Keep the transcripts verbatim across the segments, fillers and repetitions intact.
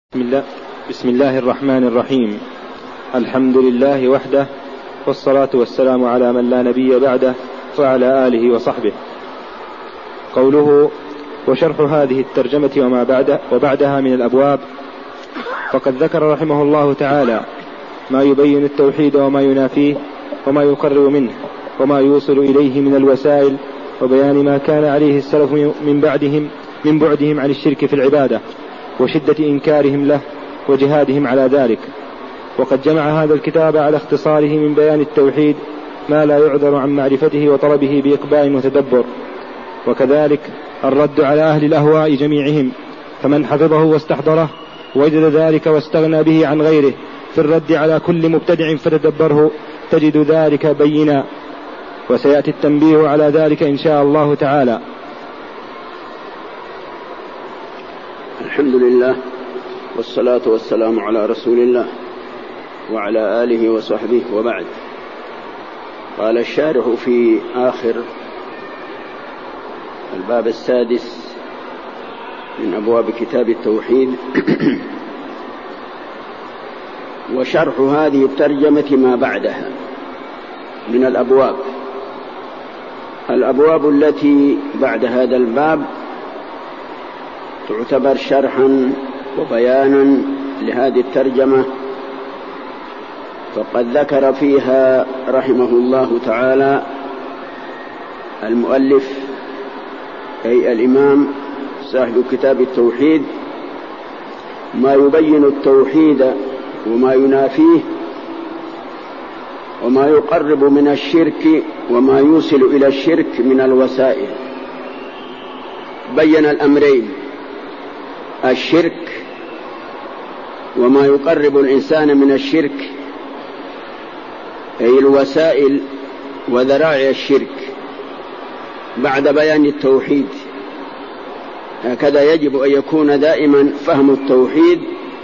بسم الله, بسم الله الرحمن الرحيم. الحمد لله وحده، والصلاة والسلام على من لا نبي بعده وعلى آله وصحبه. قوله وشرح هذه الترجمة وما بعد وبعدها من الأبواب، فقد ذكر رحمه الله تعالى ما يبين التوحيد وما ينافيه وما يقرب منه وما يوصل إليه من الوسائل، وبيان ما كان عليه السلف من بعدهم من بعدهم عن الشرك في العبادة وشدة إنكارهم له وجهادهم على ذلك. وقد جمع هذا الكتاب على اختصاره من بيان التوحيد ما لا يعذر عن معرفته وطلبه بإقبال وتدبر، وكذلك الرد على أهل الأهواء جميعهم، فمن حفظه واستحضره وجد ذلك واستغنى به عن غيره في الرد على كل مبتدع فتدبره تجد ذلك بينا، وسيأتي التنبيه على ذلك إن شاء الله تعالى. الحمد لله، والصلاة والسلام على رسول الله وعلى آله وصحبه، وبعد. قال الشارح في آخر الباب السادس من أبواب كتاب التوحيد: وشرح هذه الترجمة ما بعدها من الأبواب. الأبواب التي بعد هذا الباب تعتبر شرحا وبيانا لهذه الترجمة، فقد ذكر فيها رحمه الله تعالى المؤلف أي الإمام صاحب كتاب التوحيد ما يبين التوحيد وما ينافيه وما يقرب من الشرك وما يوصل إلى الشرك من الوسائل. بين الأمرين: الشرك وما يقرب الإنسان من الشرك، أي الوسائل وذرائع الشرك، بعد بيان التوحيد. هكذا يجب أن يكون دائما فهم التوحيد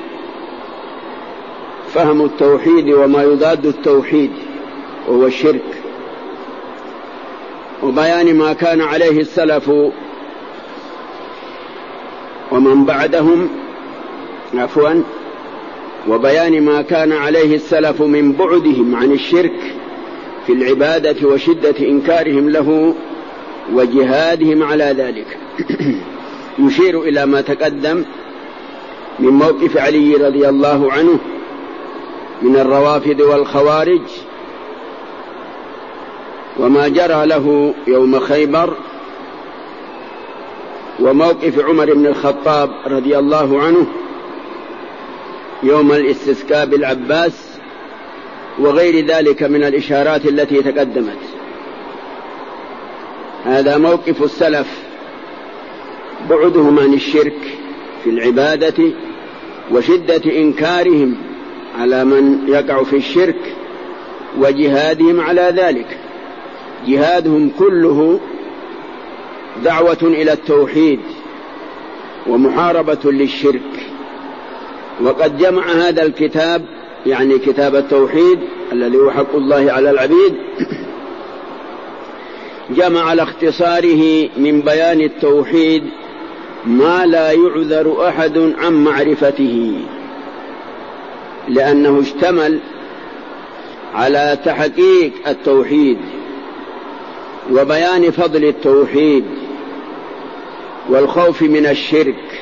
فهم التوحيد وما يضاد التوحيد وهو الشرك، وبيان ما كان عليه السلف ومن بعدهم عفوا وبيان ما كان عليه السلف من بعدهم عن الشرك في العبادة وشدة إنكارهم له وجهادهم على ذلك. يشير إلى ما تقدم من موقف علي رضي الله عنه من الروافض والخوارج، وما جرى له يوم خيبر، وموقف عمر بن الخطاب رضي الله عنه يوم الاستسقاء بالعباس، وغير ذلك من الإشارات التي تقدمت. هذا موقف السلف: بعدهم عن الشرك في العبادة وشدة إنكارهم على من يقع في الشرك وجهادهم على ذلك. جهادهم كله دعوة إلى التوحيد ومحاربة للشرك. وقد جمع هذا الكتاب، يعني كتاب التوحيد الذي هو حق الله على العبيد، جمع على اختصاره من بيان التوحيد ما لا يعذر أحد عن معرفته، لأنه اشتمل على تحقيق التوحيد وبيان فضل التوحيد والخوف من الشرك.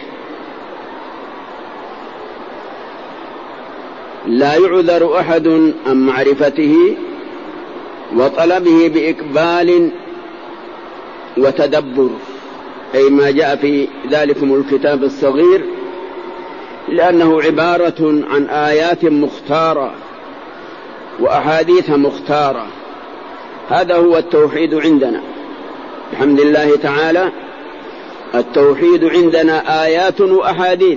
لا يعذر أحد عن معرفته وطلبه بإقبال وتدبر، أي ما جاء في ذلكم الكتاب الصغير، لأنه عبارة عن آيات مختارة وأحاديث مختارة. هذا هو التوحيد عندنا بحمد الله تعالى. التوحيد عندنا آيات وأحاديث،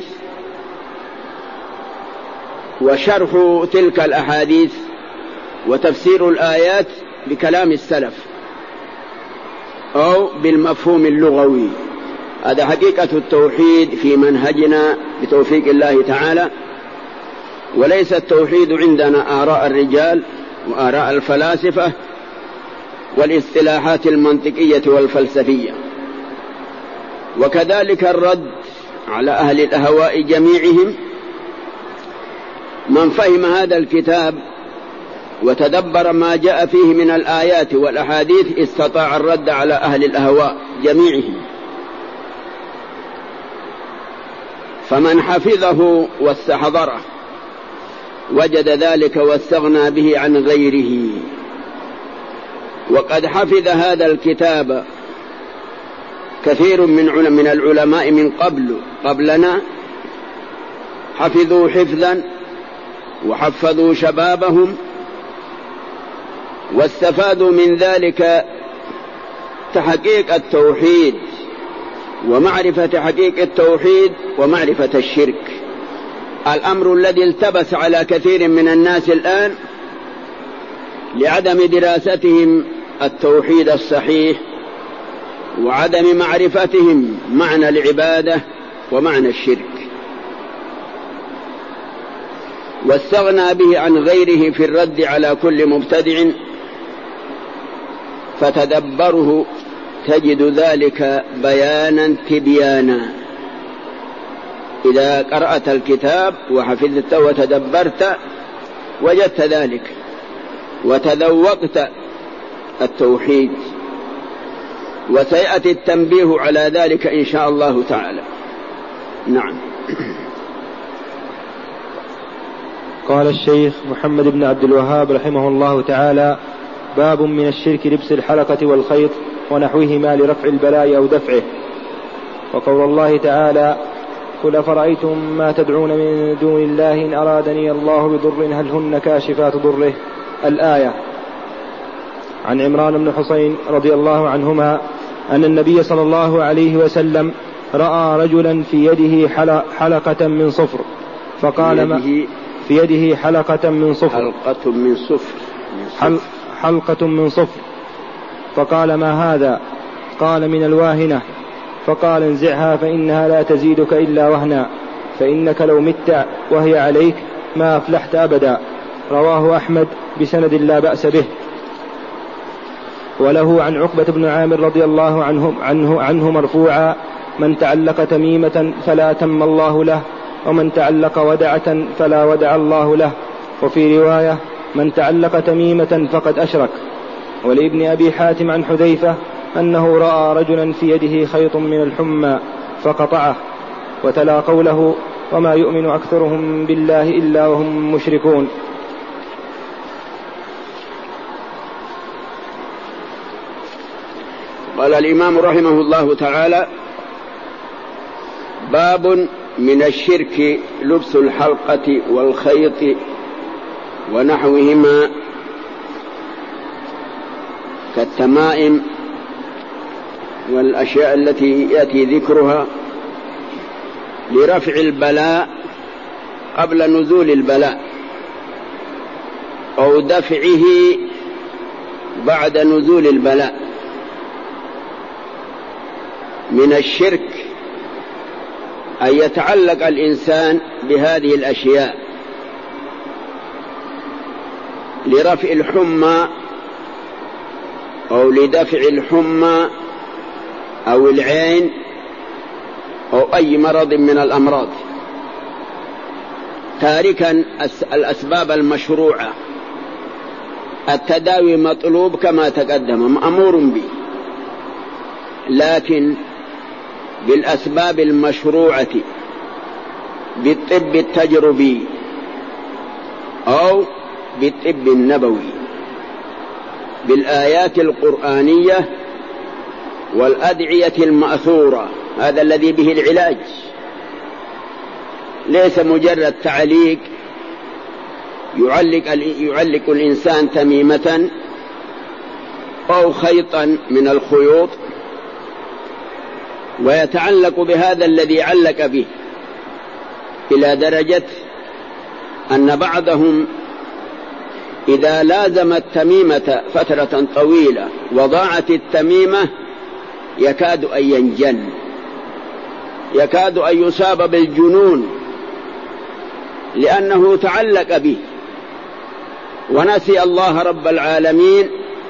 وشرح تلك الأحاديث وتفسير الآيات بكلام السلف أو بالمفهوم اللغوي. هذا حقيقة التوحيد في منهجنا بتوفيق الله تعالى، وليس التوحيد عندنا آراء الرجال وآراء الفلاسفة والاصطلاحات المنطقية والفلسفية. وكذلك الرد على أهل الأهواء جميعهم من فهم هذا الكتاب وتدبر ما جاء فيه من الآيات والأحاديث استطاع الرد على أهل الأهواء جميعهم. فمن حفظه واستحضره وجد ذلك واستغنى به عن غيره. وقد حفظ هذا الكتاب كثير من من العلماء من قبل قبلنا، حفظوا حفظا وحفظوا شبابهم واستفادوا من ذلك تحقيق التوحيد ومعرفة حقيقة التوحيد ومعرفة الشرك، الأمر الذي التبس على كثير من الناس الآن لعدم دراستهم التوحيد الصحيح وعدم معرفتهم معنى العبادة ومعنى الشرك، واستغنى به عن غيره في الرد على كل مبتدع. فتدبره تجد ذلك بيانا تبيانا. إذا قرأت الكتاب وحفظت وتدبرت وجدت ذلك وتذوقت التوحيد، وسيأتي التنبيه على ذلك إن شاء الله تعالى. نعم. قال الشيخ محمد بن عبد الوهاب رحمه الله تعالى: باب من الشرك لبس الحلقة والخيط ونحوهما لرفع البلاء أو دفعه. وقول الله تعالى: قل أفرأيتم ما تدعون من دون الله إن أرادني الله بضر هل هن كاشفات ضره، الآية. عن عمران بن حسين رضي الله عنهما أن النبي صلى الله عليه وسلم رأى رجلا في يده حلقة من صفر فقال: ما في يده حلقة من صفر حلقة من صفر حل حلقة من صفر فقال: ما هذا؟ قال: من الواهنة. فقال: انزعها فإنها لا تزيدك إلا وهنا، فإنك لو مت وهي عليك ما أفلحت أبدا. رواه أحمد بسند لا بأس به. وله عن عقبة بن عامر رضي الله عنه, عنه, عنه مرفوعا: من تعلق تميمة فلا تم الله له، ومن تعلق ودعة فلا ودع الله له. وفي رواية: من تعلق تميمة فقد أشرك. ولابن أبي حاتم عن حذيفة أنه رأى رجلا في يده خيط من الحمى فقطعه، وتلا قوله: وما يؤمن أكثرهم بالله إلا وهم مشركون. قال الإمام رحمه الله تعالى: باب من الشرك لبس الحلقة والخيط ونحوهما كالتمائم والأشياء التي يأتي ذكرها لرفع البلاء قبل نزول البلاء أو دفعه بعد نزول البلاء. من الشرك أن يتعلق الإنسان بهذه الأشياء لرفع الحمى أو لدفع الحمى أو العين أو أي مرض من الأمراض، تاركا الأسباب المشروعة. التداوي مطلوب كما تقدم، مأمور به، لكن بالأسباب المشروعة بالطب التجربي أو بالطب النبوي، بالآيات القرآنية والأدعية المأثورة. هذا الذي به العلاج، ليس مجرد تعليق يعلق, يعلق الإنسان تميمة أو خيطا من الخيوط ويتعلق بهذا الذي علق به، إلى درجة أن بعضهم إذا لازم التميمة فترة طويلة وضاعت التميمة يكاد أن ينجن، يكاد أن يصاب بالجنون، لأنه تعلق به ونسي الله رب العالمين،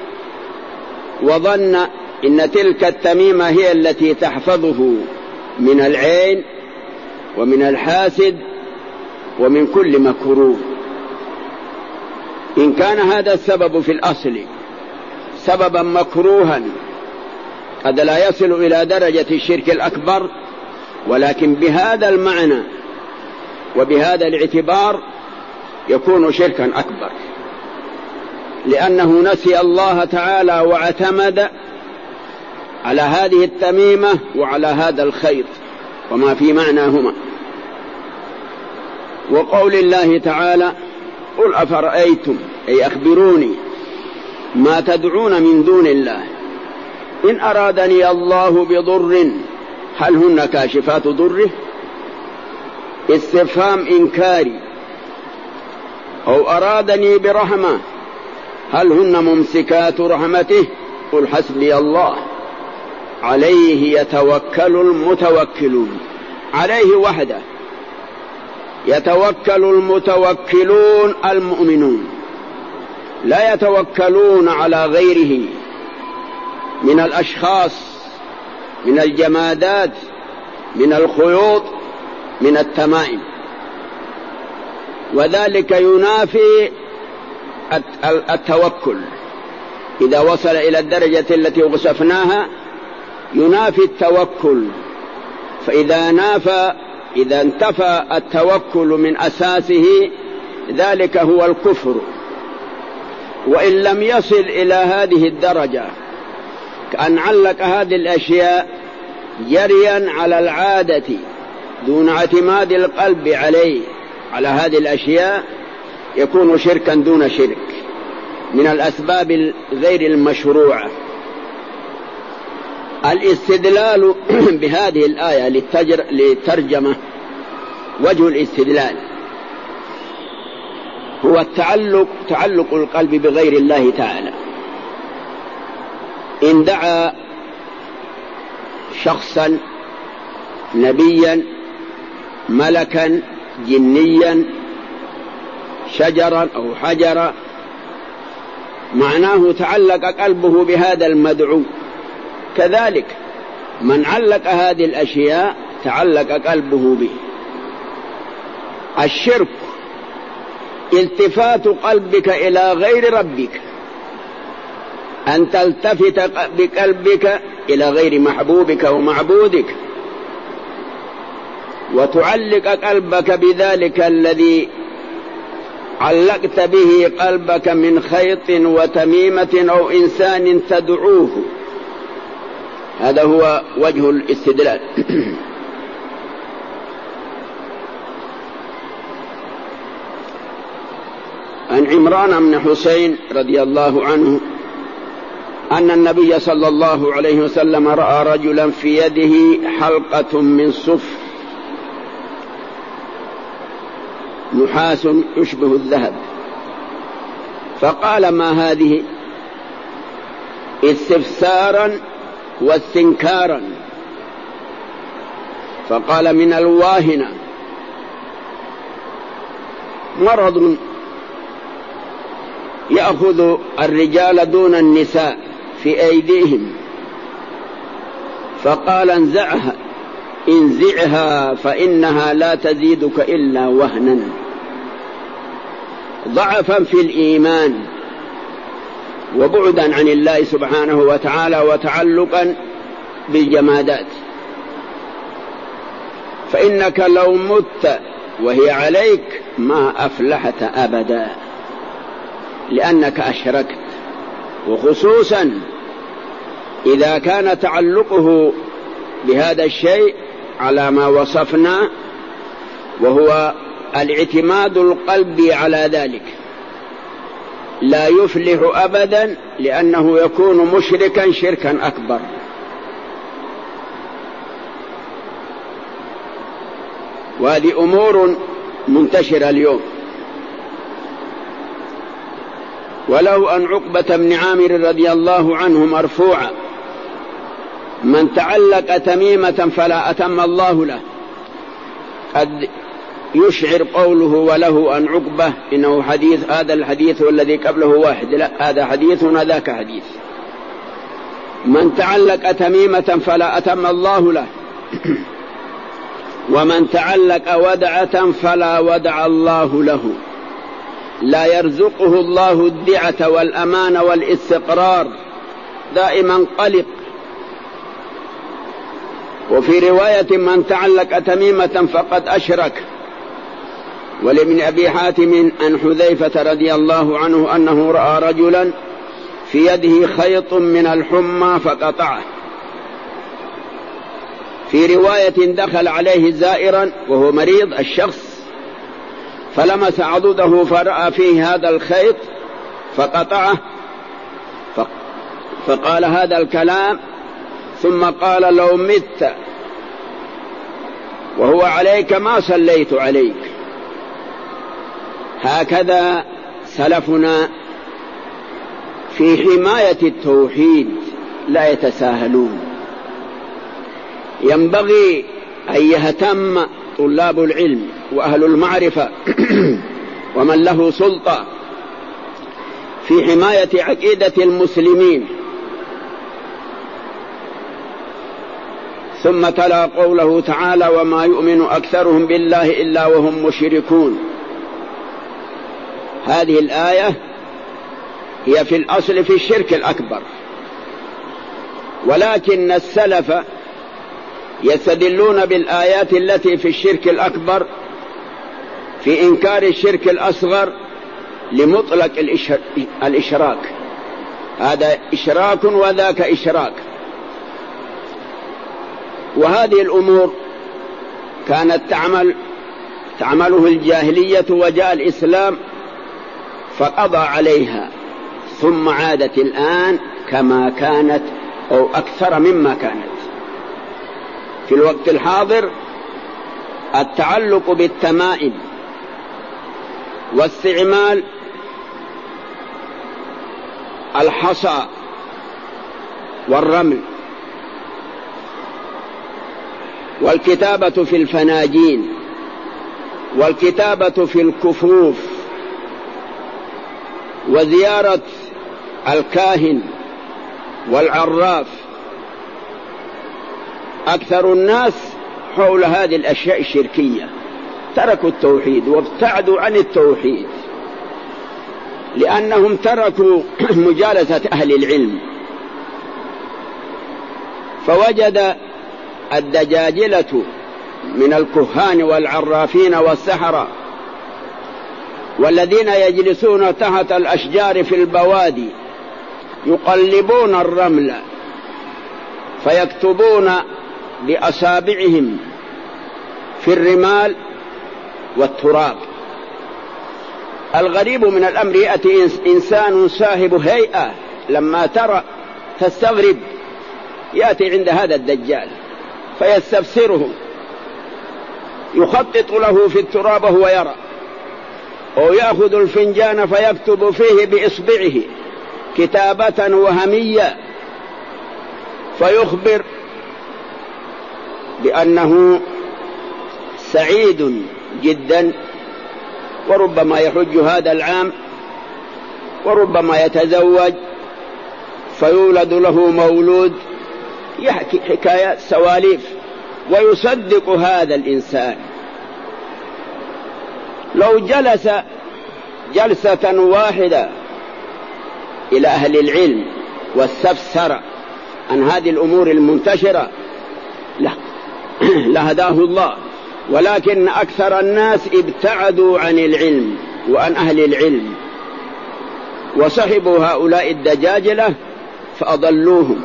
وظن إن تلك التميمة هي التي تحفظه من العين ومن الحاسد ومن كل مكروه. إن كان هذا السبب في الأصل سببا مكروها قد لا يصل إلى درجة الشرك الأكبر، ولكن بهذا المعنى وبهذا الاعتبار يكون شركا أكبر، لأنه نسي الله تعالى واعتمد على هذه التميمة وعلى هذا الخيط وما في معناهما. وقول الله تعالى: قل أفرأيتم، أي أخبروني ما تدعون من دون الله إن أرادني الله بضر هل هن كاشفات ضره؟ استفهام إنكاري. أو أرادني برحمة هل هن ممسكات رحمته؟ قل حسبي الله عليه يتوكل المتوكلون. عليه وحده يتوكل المتوكلون المؤمنون، لا يتوكلون على غيره من الأشخاص، من الجمادات، من الخيوط، من التمائم. وذلك ينافي التوكل إذا وصل إلى الدرجة التي وصفناها، ينافي التوكل. فإذا نافى إذا انتفى التوكل من أساسه ذلك هو الكفر. وإن لم يصل إلى هذه الدرجة كأن علق هذه الأشياء جريا على العادة دون اعتماد القلب عليه على هذه الأشياء، يكون شركا دون شرك من الأسباب غير المشروعة. الاستدلال بهذه الآية للترجمة، وجه الاستدلال هو التعلق تعلق القلب بغير الله تعالى. إن دعا شخصا، نبيا، ملكا، جنيا، شجرا أو حجرا، معناه تعلق قلبه بهذا المدعو. كذلك من علق هذه الأشياء تعلق قلبه به. الشرك التفات قلبك إلى غير ربك، أن تلتفت بقلبك إلى غير محبوبك ومعبودك، وتعلق قلبك بذلك الذي علقت به قلبك من خيط وتميمة أو إنسان تدعوه. هذا هو وجه الاستدلال. عن عمران بن حسين رضي الله عنه أن النبي صلى الله عليه وسلم رأى رجلا في يده حلقة من صفر نحاس يشبه الذهب، فقال: ما هذه؟ استفسارا واستنكارا. فقال: من الواهنة، مرض يأخذ الرجال دون النساء في أيديهم. فقال: انزعها انزعها فإنها لا تزيدك إلا وهنا، ضعفا في الإيمان وبعدا عن الله سبحانه وتعالى وتعلقا بالجمادات. فإنك لو مت وهي عليك ما أفلحت أبدا، لأنك أشركت. وخصوصا إذا كان تعلقه بهذا الشيء على ما وصفنا، وهو الاعتماد القلبي على ذلك، لا يفلح أبدا، لأنه يكون مشركا شركا أكبر. وهذه أمور منتشرة اليوم. ولو أن عقبة بن عامر رضي الله عنه مرفوعا: من تعلق تميمة فلا أتم الله له. قد يشعر قوله وله أن عقبة إنه حديث، هذا الحديث والذي قبله واحد، لا، هذا حديث وذاك حديث. من تعلق تميمة فلا أتم الله له. ومن تعلق ودعة فلا ودع الله له، لا يرزقه الله الدعة والأمان والاستقرار، دائما قلق. وفي رواية من تعلق تميمة فقد أشرك. ولابن أبي حاتم عن حذيفة رضي الله عنه أنه رأى رجلا في يده خيط من الحمى فقطعه. في رواية دخل عليه زائرا وهو مريض الشخص فلمس عضده فرأى فيه هذا الخيط فقطعه، فقال هذا الكلام ثم قال لو مت وهو عليك ما صليت عليك. هكذا سلفنا في حماية التوحيد لا يتساهلون. ينبغي أن يهتم طلاب العلم وأهل المعرفة ومن له سلطة في حماية عقيدة المسلمين. ثم تلا قوله تعالى وما يؤمن أكثرهم بالله إلا وهم مشركون. هذه الآية هي في الأصل في الشرك الأكبر، ولكن السلف يستدلون بالآيات التي في الشرك الأكبر في إنكار الشرك الأصغر لمطلق الإشراك، هذا إشراك وذاك إشراك. وهذه الأمور كانت تعمل تعمله الجاهلية وجاء الإسلام فقضى عليها، ثم عادت الآن كما كانت أو أكثر مما كانت. في الوقت الحاضر التعلق بالتمائم واستعمال الحصى والرمل والكتابة في الفناجين والكتابة في الكفوف وزيارة الكاهن والعراف. أكثر الناس حول هذه الأشياء الشركية تركوا التوحيد وابتعدوا عن التوحيد لأنهم تركوا مجالسة أهل العلم. فوجد الدجاجلة من الكهان والعرافين والسحرة والذين يجلسون تحت الأشجار في البوادي يقلبون الرمل فيكتبون بأصابعهم في الرمال والتراب. الغريب من الأمر يأتي إنسان صاحب هيئة لما ترى تستغرب، يأتي عند هذا الدجال فيستفسره، يخطط له في التراب وهو يرى، أو يأخذ الفنجان فيكتب فيه بإصبعه كتابة وهمية فيخبر بأنه سعيد جدا وربما يحج هذا العام وربما يتزوج فيولد له مولود، يحكي حكايات سواليف ويصدق هذا الإنسان. لو جلس جلسة واحدة إلى أهل العلم واستفسر عن هذه الأمور المنتشرة لهداه الله، ولكن أكثر الناس ابتعدوا عن العلم وعن أهل العلم وصحبوا هؤلاء الدجاجلة فأضلوهم.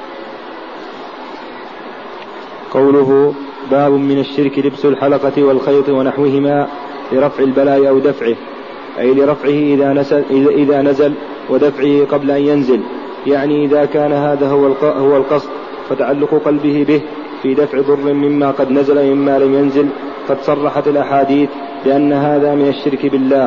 قوله باب من الشرك لبس الحلقة والخيط ونحوهما لرفع البلاء أو دفعه، أي لرفعه إذا نزل, إذا نزل ودفعه قبل أن ينزل، يعني إذا كان هذا هو القصد فتعلق قلبه به في دفع ضر مما قد نزل مما لم ينزل. قد صرحت الأحاديث بأن هذا من الشرك بالله.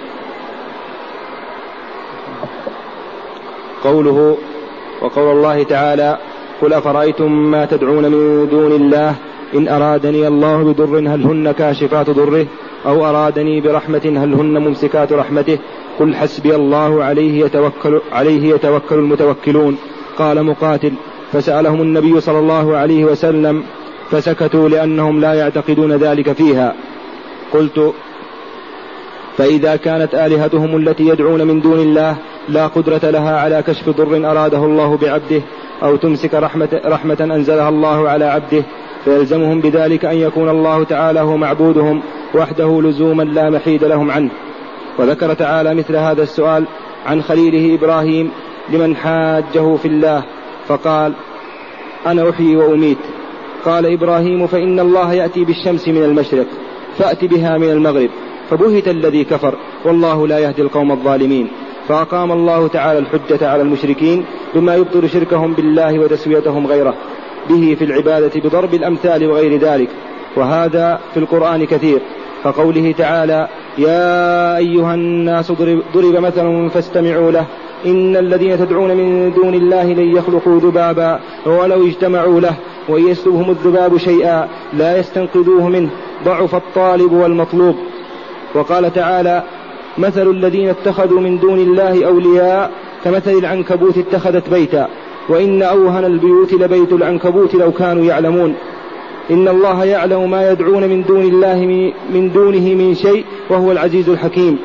قوله وقول الله تعالى قل أفرأيتم ما تدعون من دون الله إن أرادني الله بضر هل هن كاشفات ضره أو أرادني برحمة هل هن ممسكات رحمته قل حسبي الله عليه يتوكل, عليه يتوكل المتوكلون. قال مقاتل فسألهم النبي صلى الله عليه وسلم فسكتوا لأنهم لا يعتقدون ذلك فيها. قلت: فإذا كانت آلهتهم التي يدعون من دون الله لا قدرة لها على كشف ضر أراده الله بعبده أو تمسك رحمة, رحمة أنزلها الله على عبده، فيلزمهم بذلك أن يكون الله تعالى هو معبودهم وحده لزوما لا محيد لهم عنه. وذكر تعالى مثل هذا السؤال عن خليله إبراهيم لمن حاجه في الله فقال: أنا أحيي وأميت. قال إبراهيم: فإن الله يأتي بالشمس من المشرق فأت بها من المغرب، فبهت الذي كفر والله لا يهدي القوم الظالمين. فأقام الله تعالى الحجة على المشركين بما يبطل شركهم بالله وتسويتهم غيره به في العبادة بضرب الأمثال وغير ذلك، وهذا في القرآن كثير، كقوله تعالى: يا أيها الناس ضرب مثل فاستمعوا له إن الذين تدعون من دون الله لن يخلقوا ذبابا ولو اجتمعوا له وإن يسلبهم الذباب شيئا لا يستنقذوه منه ضعف الطالب والمطلوب. وقال تعالى: مثل الذين اتخذوا من دون الله أولياء كمثل العنكبوت اتخذت بيتا وإن أوهن البيوت لبيت العنكبوت لو كانوا يعلمون. إن الله يعلم ما يدعون من دون الله من دونه من شيء وهو العزيز الحكيم.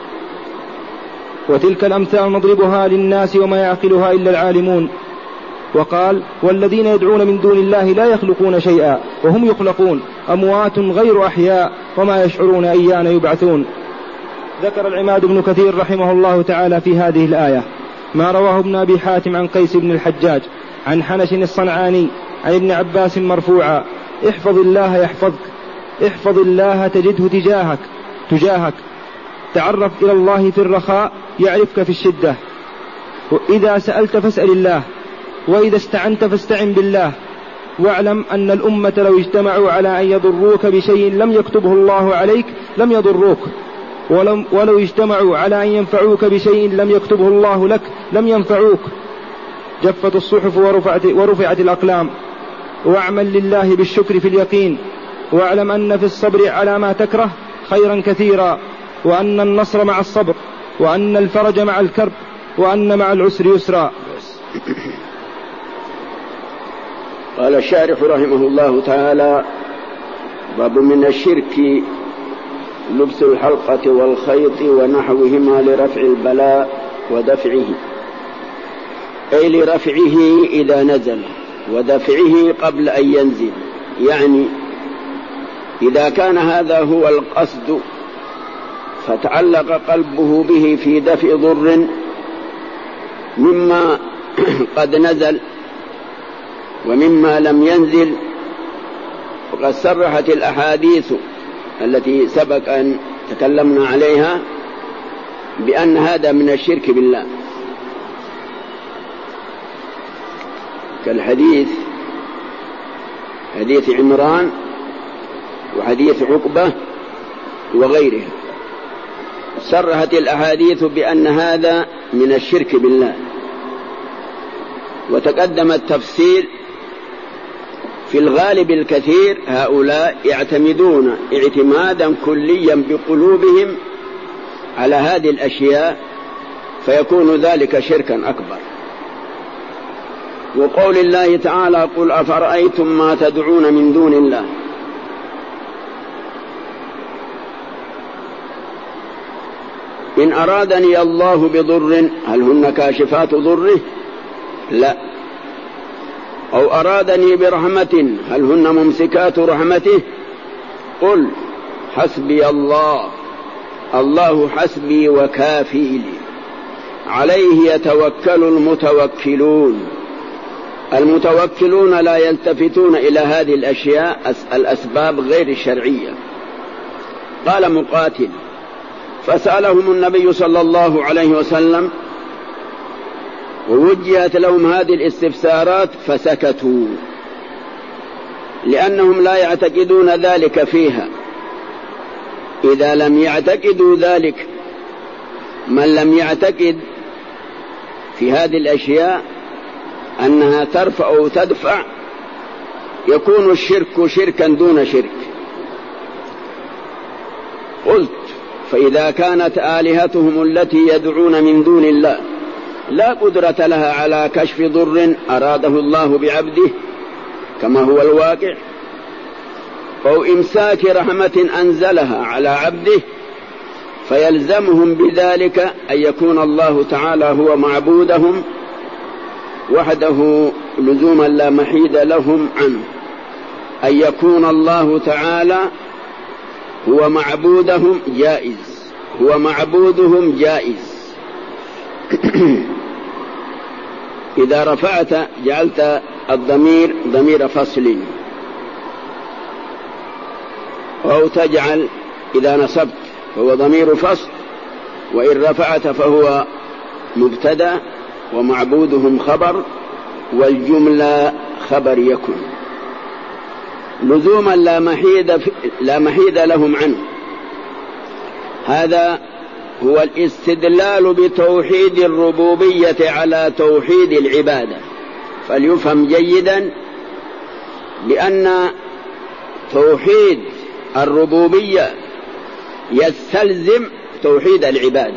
وتلك الأمثال نضربها للناس وما يعقلها إلا العالمون. وقال: والذين يدعون من دون الله لا يخلقون شيئا وهم يخلقون أموات غير أحياء وما يشعرون أيان يبعثون. ذكر العماد بن كثير رحمه الله تعالى في هذه الآية ما رواه ابن أبي حاتم عن قيس بن الحجاج عن حنش الصنعاني عن ابن عباس مرفوعا: احفظ الله يحفظك، احفظ الله تجده تجاهك تجاهك تعرف إلى الله في الرخاء يعرفك في الشدة، وإذا سألت فاسأل الله، وإذا استعنت فاستعن بالله، واعلم أن الأمة لو اجتمعوا على أن يضروك بشيء لم يكتبه الله عليك لم يضروك، ولم ولو اجتمعوا على أن ينفعوك بشيء لم يكتبه الله لك لم ينفعوك. جفت الصحف ورفعت, ورفعت الأقلام. واعمل لله بالشكر في اليقين، واعلم أن في الصبر على ما تكره خيرا كثيرا، وأن النصر مع الصبر، وأن الفرج مع الكرب، وأن مع العسر يسرا. قال الشارح رحمه الله تعالى: باب من الشرك لبس الحلقة والخيط ونحوهما لرفع البلاء ودفعه، أي لرفعه إذا نزل ودفعه قبل أن ينزل، يعني إذا كان هذا هو القصد فتعلق قلبه به في دفع ضر مما قد نزل ومما لم ينزل، وقد صرحت الأحاديث التي سبق أن تكلمنا عليها بأن هذا من الشرك بالله، كالحديث حديث عمران وحديث عقبة وغيرها. صرحت الأحاديث بأن هذا من الشرك بالله، وتقدم التفصيل. في الغالب الكثير هؤلاء يعتمدون اعتمادا كليا بقلوبهم على هذه الأشياء، فيكون ذلك شركا أكبر. وقول الله تعالى: قل أفرأيتم ما تدعون من دون الله، إن أرادني الله بضر هل هن كاشفات ضره؟ لا. أو أرادني برحمة هل هن ممسكات رحمته؟ قل حسبي الله، الله حسبي وكافي لي، عليه يتوكل المتوكلون. المتوكلون لا يلتفتون إلى هذه الأشياء الأسباب غير الشرعية. قال مقاتل: فسألهم النبي صلى الله عليه وسلم ووجهت لهم هذه الاستفسارات فسكتوا، لأنهم لا يعتقدون ذلك فيها. إذا لم يعتقدوا ذلك، من لم يعتقد في هذه الأشياء أنها ترفع أو تدفع، يكون الشرك شركا دون شرك. قلت: فإذا كانت آلهتهم التي يدعون من دون الله لا قدرة لها على كشف ضر أراده الله بعبده كما هو الواقع، أو إمساك رحمة أنزلها على عبده، فيلزمهم بذلك أن يكون الله تعالى هو معبودهم وحده لزوما لا محيد لهم عنه، أن يكون الله تعالى هو معبودهم جائز، هو معبودهم جائز. إذا رفعت جعلت الضمير ضمير فصل، أو تجعل إذا نصبت فهو ضمير فصل، وإن رفعت فهو مبتدأ ومعبودهم خبر، والجملة خبر يكن لزوما لا محيد, لا محيد لهم عنه. هذا هو الاستدلال بتوحيد الربوبية على توحيد العبادة، فليفهم جيدا، لأن توحيد الربوبية يستلزم توحيد العبادة.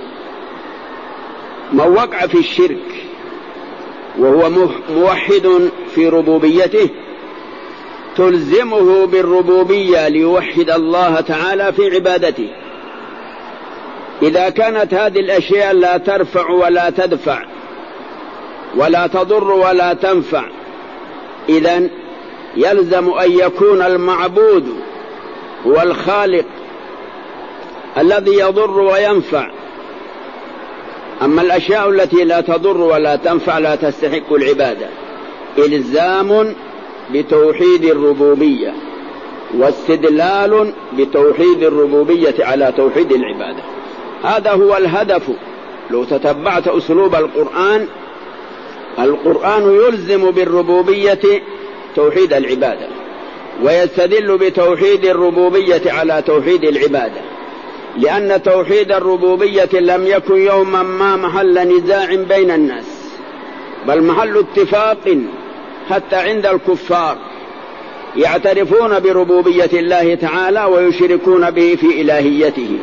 من وقع في الشرك وهو موحد في ربوبيته تلزمه بالربوبية ليوحد الله تعالى في عبادته. إذا كانت هذه الأشياء لا ترفع ولا تدفع ولا تضر ولا تنفع، إذن يلزم أن يكون المعبود هو الخالق الذي يضر وينفع. أما الأشياء التي لا تضر ولا تنفع لا تستحق العبادة. إلزام بتوحيد الربوبية واستدلال بتوحيد الربوبية على توحيد العبادة، هذا هو الهدف. لو تتبعت أسلوب القرآن، القرآن يلزم بالربوبية توحيد العبادة، ويستدل بتوحيد الربوبية على توحيد العبادة، لأن توحيد الربوبية لم يكن يوما ما محل نزاع بين الناس، بل محل اتفاق حتى عند الكفار، يعترفون بربوبية الله تعالى ويشركون به في إلهيته.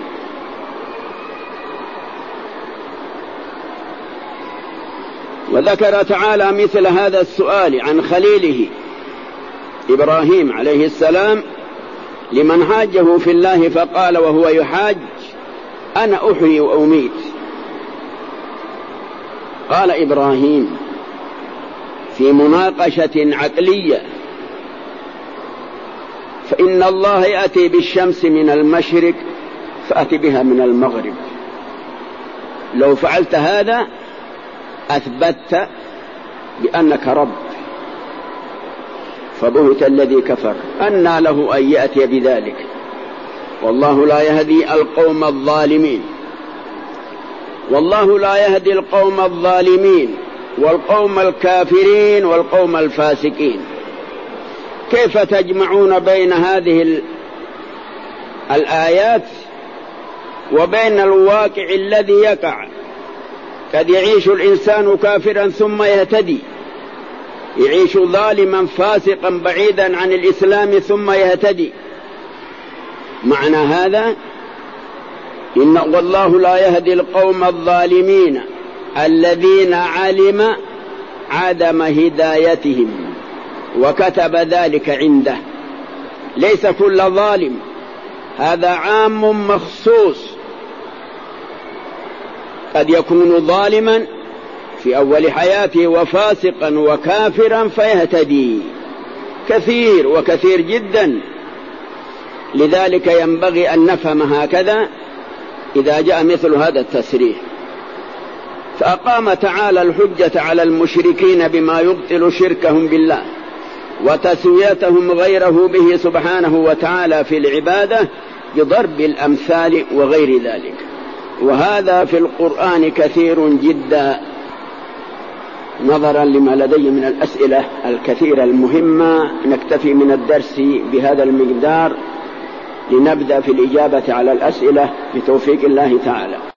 وذكر تعالى مثل هذا السؤال عن خليله إبراهيم عليه السلام لمن حاجه في الله، فقال وهو يحاج: أنا أحيي وأميت. قال إبراهيم في مناقشة عقلية: فإن الله يأتي بالشمس من المشرق فأتي بها من المغرب، لو فعلت هذا أثبتت بأنك رب، فبهت الذي كفر أنى له أن يأتي بذلك، والله لا يهدي القوم الظالمين. والله لا يهدي القوم الظالمين والقوم الكافرين والقوم الفاسقين. كيف تجمعون بين هذه الآيات وبين الواقع الذي يقع؟ قد يعيش الإنسان كافرا ثم يهتدي، يعيش ظالما فاسقا بعيدا عن الإسلام ثم يهتدي. معنى هذا إن والله لا يهدي القوم الظالمين الذين علم عدم هدايتهم وكتب ذلك عنده. ليس كل ظالم، هذا عام مخصوص. قد يكون ظالما في أول حياته وفاسقا وكافرا فيهتدي، كثير وكثير جدا. لذلك ينبغي أن نفهم هكذا إذا جاء مثل هذا التسريح. فأقام تعالى الحجة على المشركين بما يبطل شركهم بالله وتسويتهم غيره به سبحانه وتعالى في العبادة بضرب الأمثال وغير ذلك، وهذا في القرآن كثير جدا. نظرا لما لدي من الأسئلة الكثيرة المهمة نكتفي من الدرس بهذا المقدار، لنبدأ في الإجابة على الأسئلة بتوفيق الله تعالى.